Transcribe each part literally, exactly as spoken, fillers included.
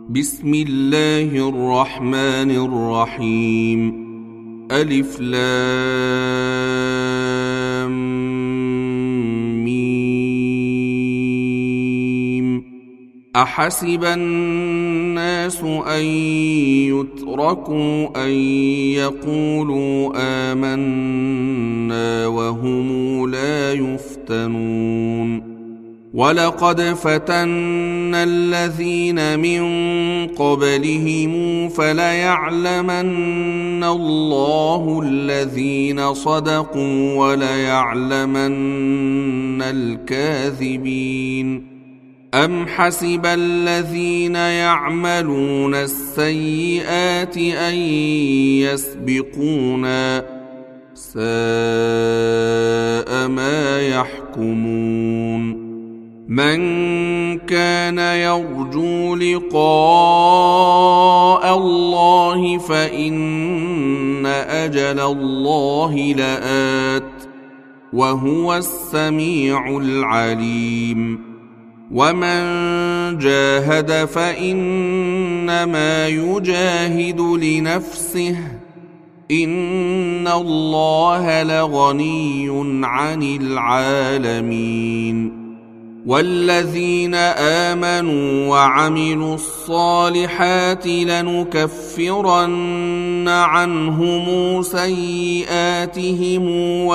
بسم الله الرحمن الرحيم. ألف لام ميم. أحسب الناس أن يتركوا أن يقولوا آمنا وهم لا يفتنون. ولقد فتنا الذين من قبلهم فليعلمن الله الذين صدقوا وليعلمن الكاذبين. أم حسب الذين يعملون السيئات أن يسبقونا ساء ما يحكمون. من كان يرجو لقاء الله فإن أجل الله لآت وهو السميع العليم. ومن جاهد فإنما يجاهد لنفسه إن الله لغني عن العالمين. والذين آمنوا وعملوا الصالحات لنكفرن عنهم سيئاتهم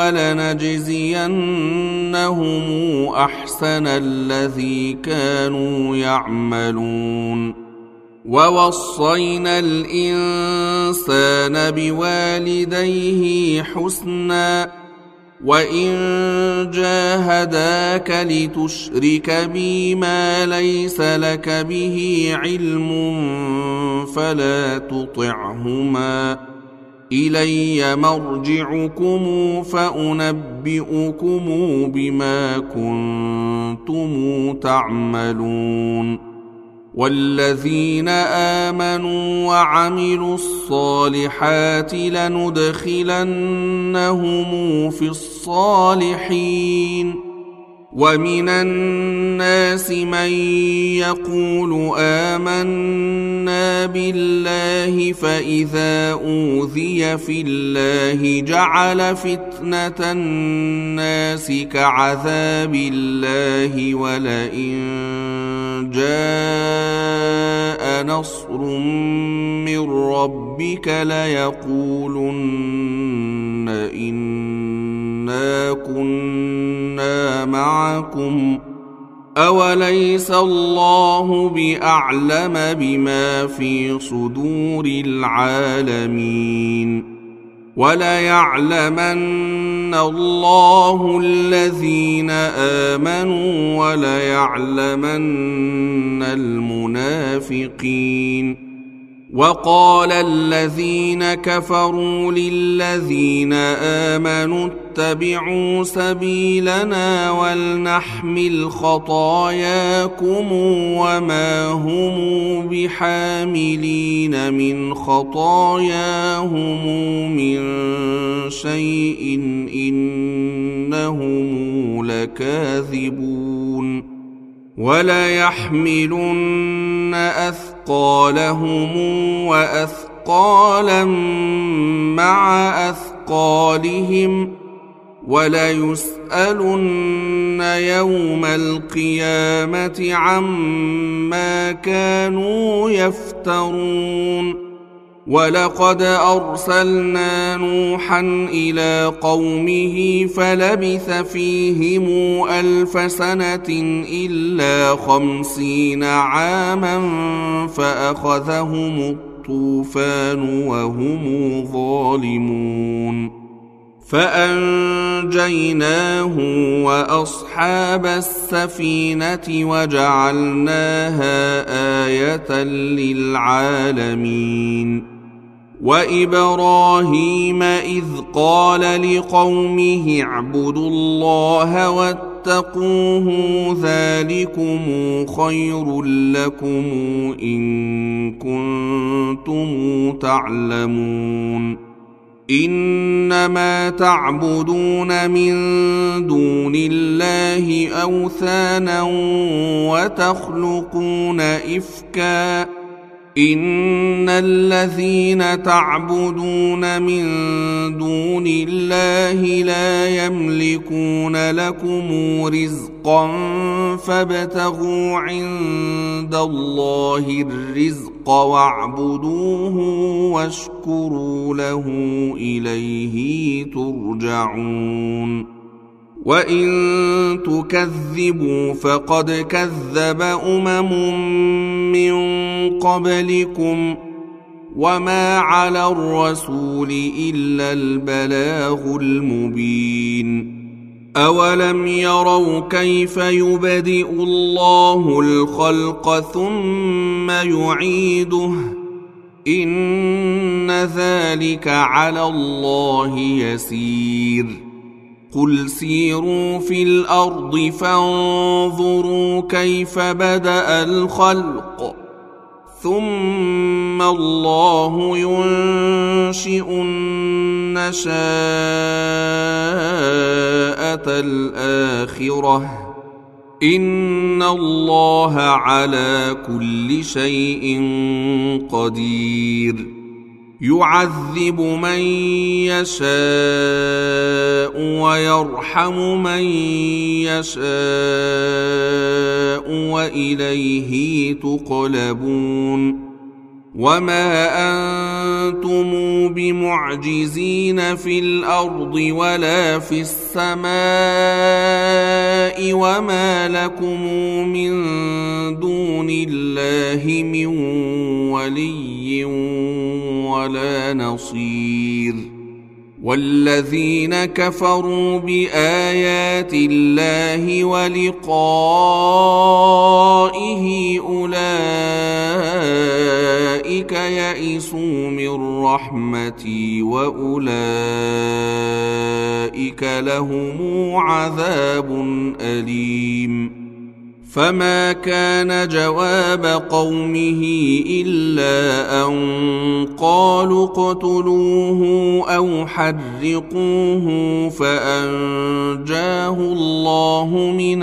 ولنجزينهم أحسن الذي كانوا يعملون. ووصينا الإنسان بوالديه حسنا وإن جاهداك لتشرك بي ما ليس لك به علم فلا تطعهما إلي مرجعكم فأنبئكم بما كنتم تعملون. والذين آمنوا وعملوا الصالحات لندخلنهم في الصالحين. ومن الناس من يقول آمنا بالله فإذا أوذي في الله جعل فتنة الناس كعذاب الله ولئن جاء نصر من ربك ليقولن إنا كنا معكم أوليس الله بأعلم بما في صدور العالمين. وليعلمن الله الذين آمنوا وليعلمن المنافقين. وقال الذين كفروا للذين آمنوا اتبعوا سبيلنا ولنحمل خطاياكم وما هم بحاملين من خطاياهم من شيء إنهم لكاذبون. وليحملن أثقالهم وأثقالا مع أثقالهم وليسألن يوم القيامة عما كانوا يفترون. ولقد أرسلنا نوحا إلى قومه فلبث فيهم ألف سنة إلا خمسين عاما فأخذهم الطوفان وهم ظالمون. فأنجيناه وأصحاب السفينة وجعلناها آية للعالمين. وإبراهيم إذ قال لقومه اعبدوا الله واتقوه ذلكم خير لكم إن كنتم تعلمون. إنما تعبدون من دون الله أوثانا وتخلقون إفكا إن الذين تعبدون من دون الله لا يملكون لكم رزقا فابتغوا عند الله الرزق واعبدوه واشكروا له إليه ترجعون وإن تكذبوا فقد كذب أمم من قبلكم وما على الرسول إلا البلاغ المبين أولم يروا كيف يبدئ الله الخلق ثم يعيده إن ذلك على الله يسير قل سيروا في الأرض فانظروا كيف بدأ الخلق ثم الله ينشئ النشاءة الآخرة إن الله على كل شيء قدير يعذب من يشاء ويرحم من يشاء وإليه تقلبون وما أنتم بمعجزين في الأرض ولا في السماء وما لكم من دون الله من ولي ولا نصير والذين كفروا بآيات الله ولقائه أولئك يئسوا من رحمتي وأولئك لهم عذاب أليم فما كان جواب قومه إلا أن قالوا اقتلوه أو حرقوه فأنجاه الله من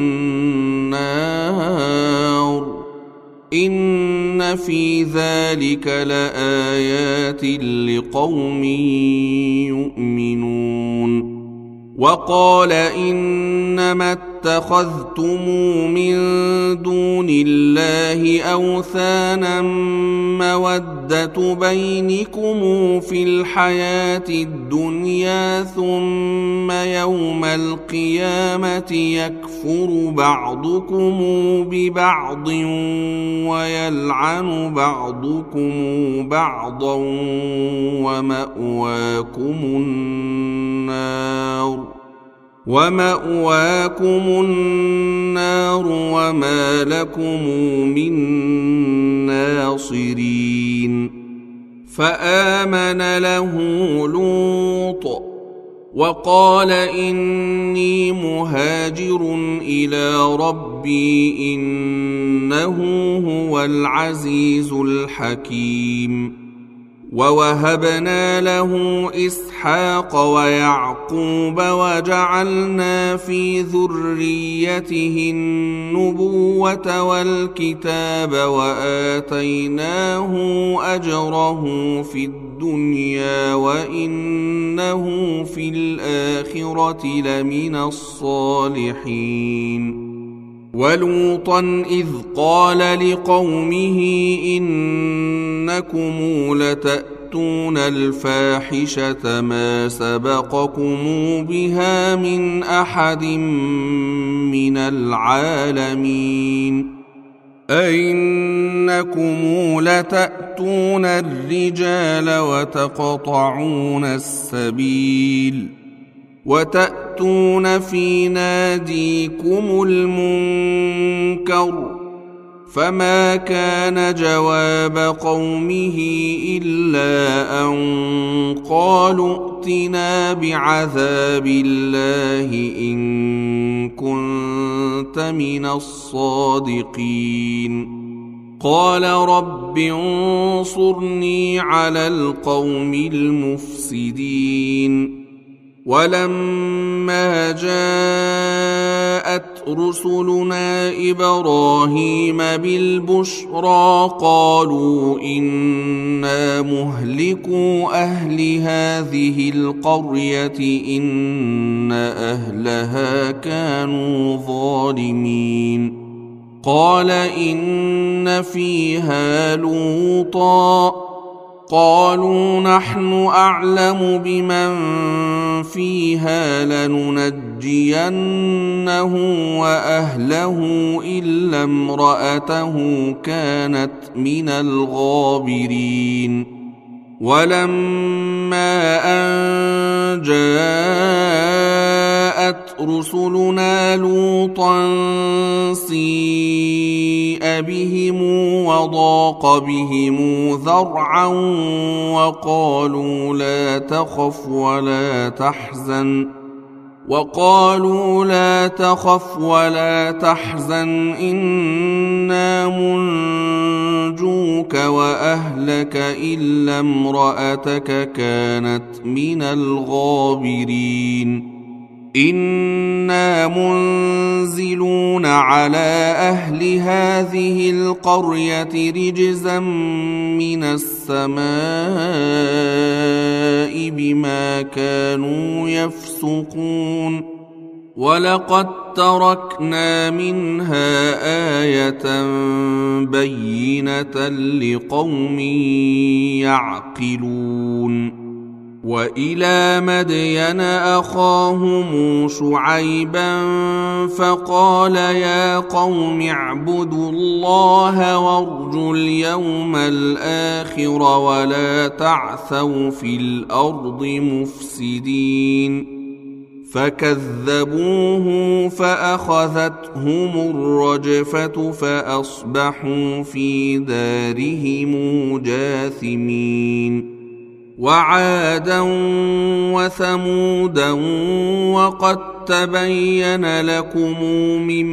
النار إن في ذلك لآيات لقوم يؤمنون وقال إنما اتخذتم من دون الله أوثانا مودة بينكم في الحياة الدنيا ثم يوم القيامة يكفر بعضكم ببعض ويلعن بعضكم بعضا ومأواكم النار ومأواكم النار وما لكم من ناصرين فآمن له لوط وقال إني مهاجر إلى ربي إنه هو العزيز الحكيم ووهبنا له إسحاق ويعقوب وجعلنا في ذريته النبوة والكتاب وآتيناه أجره في الدنيا وإنه في الآخرة لمن الصالحين ولوطا إذ قال لقومه إنكم لتأتون الفاحشة ما سبقكم بها من أحد من العالمين أئنكم لتأتون الرجال وتقطعون السبيل وتأتون في ناديكم المنكر فما كان جواب قومه إلا أن قالوا ائتنا بعذاب الله إن كنت من الصادقين قال رب انصرني على القوم المفسدين ولما جاءت رسلنا إبراهيم بالبشرى قالوا إنا مهلكو أهل هذه القرية إن أهلها كانوا ظالمين قال إن فيها لوطا قالوا نحن أعلم بمن فيها لننجينه وأهله إلا امرأته كانت من الغابرين ولما أن جاءت رسلنا لوطا سيء بهم وضاق بهم ذرعا وقالوا لا تخف ولا تحزن وقالوا لا تخف ولا تحزن إنا منجوك وأهلك إلا امرأتك كانت من الغابرين إنا منزلون على أهل هذه القرية رجزا من السماء بما كانوا يفسقون ولقد تركنا منها آية بينة لقوم يعقلون وإلى مدين أخاهم شعيبا فقال يا قوم اعبدوا الله وارجوا اليوم الآخر ولا تعثوا في الأرض مفسدين فكذبوه فأخذتهم الرجفة فأصبحوا في دارهم جاثمين وعادا وثمودا وقد تبين لكم من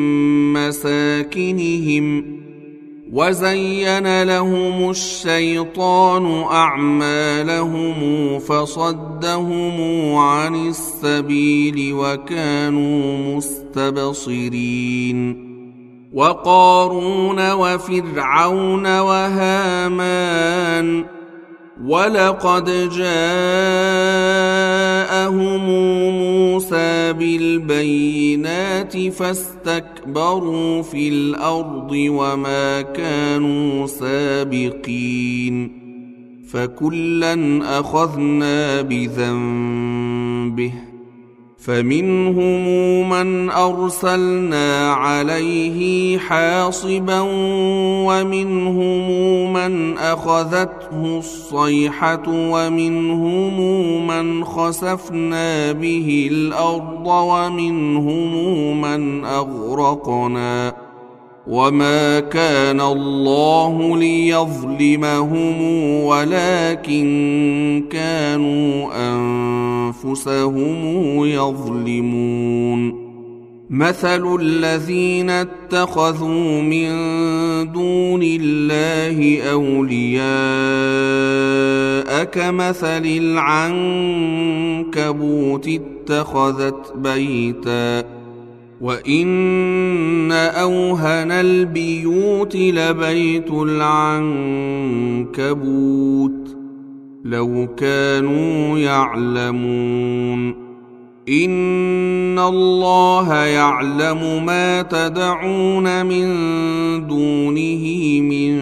مساكنهم وزين لهم الشيطان أعمالهم فصدهم عن السبيل وكانوا مستبصرين وقارون وفرعون وهامان ولقد جاءهم موسى بالبينات فاستكبروا في الأرض وما كانوا سابقين فكلا أخذنا بذنبه فمنهم من أرسلنا عليه حاصبا ومنهم من أخذته الصيحة ومنهم من خسفنا به الأرض ومنهم من أغرقنا وما كان الله ليظلمهم ولكن كانوا أنفسهم يظلمون مثل الذين اتخذوا من دون الله أولياء كمثل العنكبوت اتخذت بيتا وإن أوهن البيوت لبيت العنكبوت لو كانوا يعلمون إن الله يعلم ما تدعون من دونه من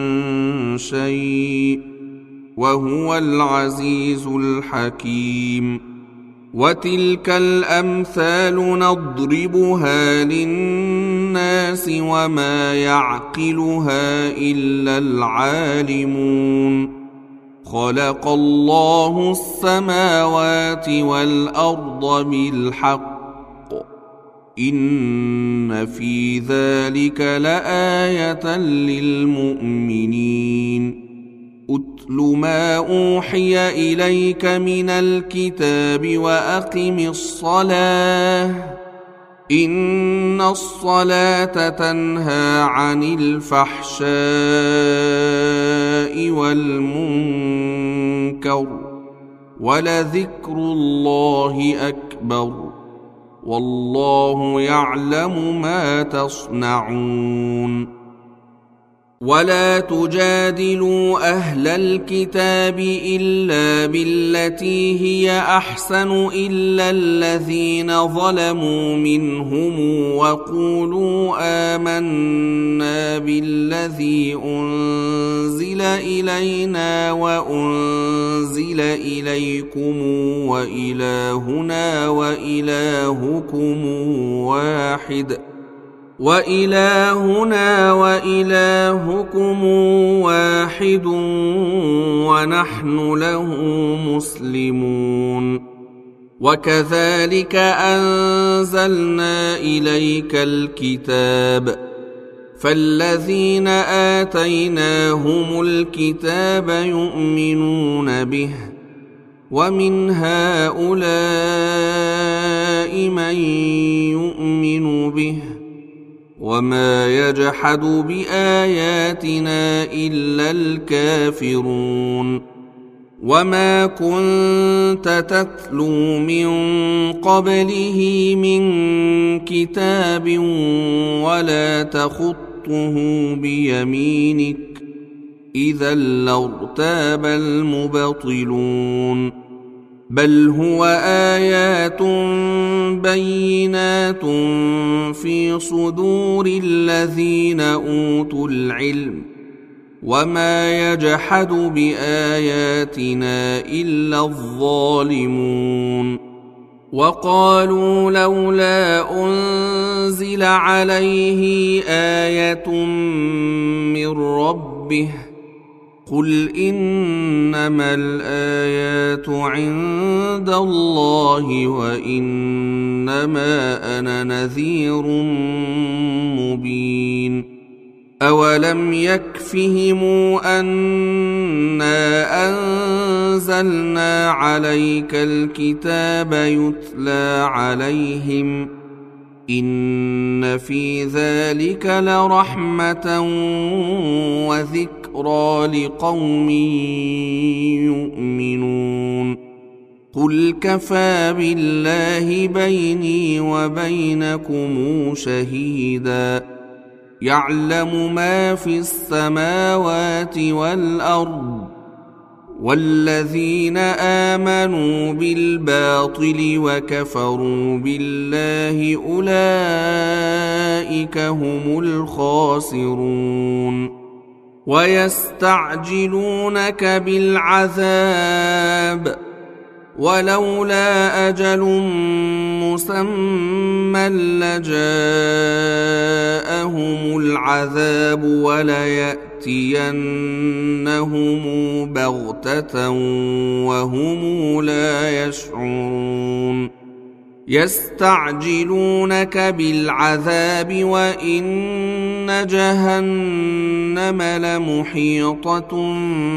شيء وهو العزيز الحكيم وتلك الأمثال نضربها للناس وما يعقلها إلا العالمون خلق الله السماوات والأرض بالحق إن في ذلك لآية للمؤمنين أتل ما أوحي إليك من الكتاب وأقم الصلاة إن الصلاة تنهى عن الفحشاء والمنكر ولذكر الله أكبر والله يعلم ما تصنعون. ولا تجادلوا أهل الكتاب إلا بالتي هي أحسن إلا الذين ظلموا منهم وقولوا آمنا بالذي أنزل إلينا وأنزل إليكم وإلهنا وإلهكم واحد وإلهنا وإلهكم واحد ونحن له مسلمون. وكذلك أنزلنا إليك الكتاب فالذين آتيناهم الكتاب يؤمنون به ومن هؤلاء من يؤمن به وما يجحد بآياتنا إلا الكافرون. وما كنت تتلو من قبله من كتاب ولا تخطه بيمينك إذا لارتاب المبطلون. بل هو آيات بينات في صدور الذين أوتوا العلم وما يجحد بآياتنا إلا الظالمون. وقالوا لولا أنزل عليه آية من ربه قل إنما الآيات عند الله وإنما أنا نذير مبين. أولم يكفهم أنا أنزلنا عليك الكتاب يتلى عليهم إن في ذلك لرحمة وذكرى لقوم يؤمنون. قل كفى بالله بيني وبينكم شهيدا يعلم ما في السماوات والأرض والذين آمنوا بالباطل وكفروا بالله أولئك هم الخاسرون. ويستعجلونك بالعذاب ولولا أجل مسمى لجاءهم العذاب وليأتينهم بغتة وهم لا يشعرون. يستعجلونك بالعذاب وإن جهنم لمحيطة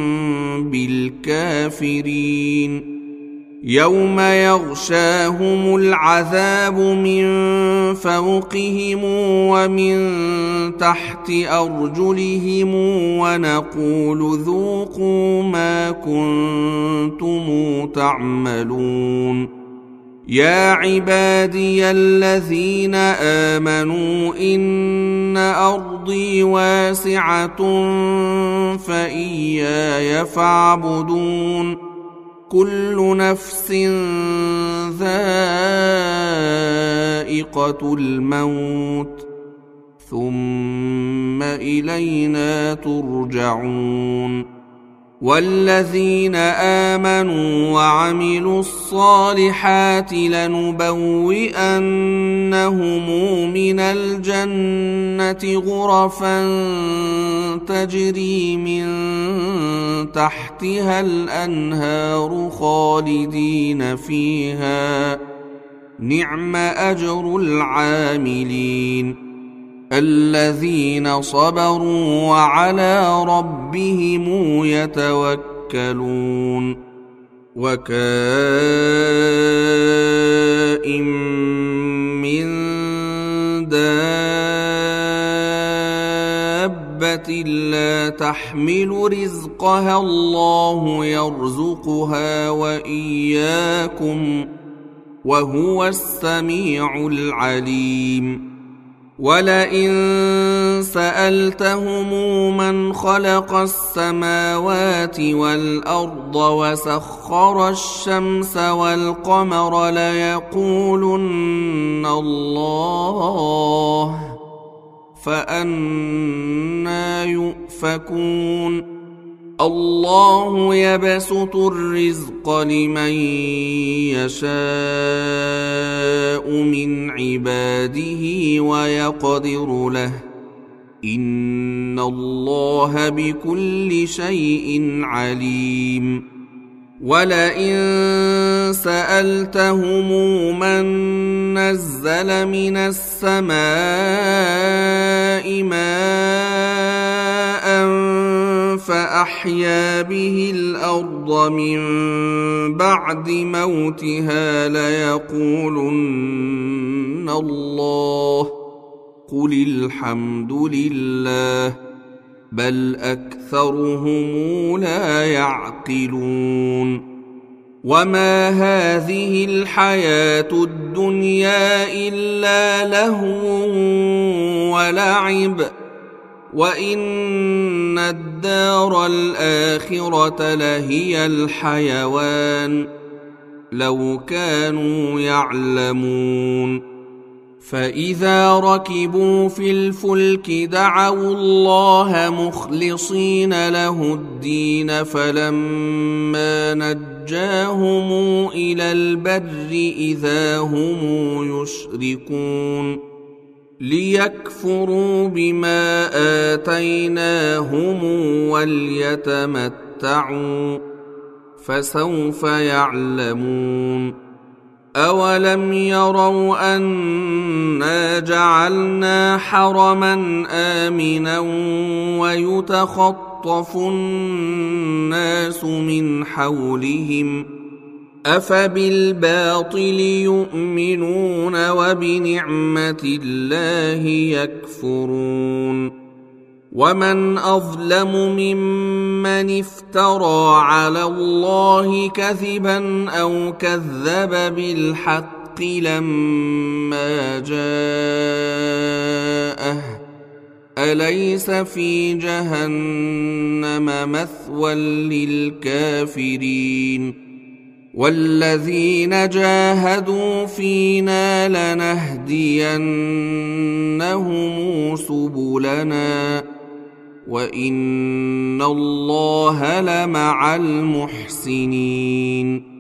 بالكافرين. يوم يغشاهم العذاب من فوقهم ومن تحت أرجلهم ونقول ذوقوا ما كنتم تعملون. يا عبادي الذين آمنوا إن أرضي واسعة فإياي فاعبدون. كل نفس ذائقة الموت ثم إلينا ترجعون. والذين آمنوا وعملوا الصالحات لنبوئنهم من الجنة غرفا تجري من تحتها الأنهار خالدين فيها نعم أجر العاملين. الذين صبروا وعلى ربهم يتوكلون. وكائن من دابة لا تحمل رزقها الله يرزقها وإياكم وهو السميع العليم. ولئن سألتهم من خلق السماوات والأرض وسخر الشمس والقمر ليقولن الله، فأنى يؤفكون. الله يبسط الرزق لمن يشاء من عباده ويقدر له، إن الله بكل شيء عليم. ولئن سألتهم من نزل من السماء ماء فأحيا به الأرض من بعد موتها ليقولن الله، قل الحمد لله، بل أكثرهم لا يعقلون. وما هذه الحياة الدنيا إلا لهو ولعب، وإن الدار الآخرة لهي الحيوان لو كانوا يعلمون. فإذا ركبوا في الفلك دعوا الله مخلصين له الدين، فلما نجاهم إلى البر إذا هم يشركون، ليكفروا بما آتيناهم وليتمتعوا، فسوف يعلمون. أولم يروا أنا جعلنا حرما آمنا ويتخطف الناس من حولهم، أفبالباطل يؤمنون وبنعمة الله يكفرون. ومن أظلم ممن افترى على الله كذبا أو كذب بالحق لما جاءه، أليس في جهنم مثوى للكافرين؟ والذين جاهدوا فينا لنهدينهم سبلنا، وإن الله لمع المحسنين.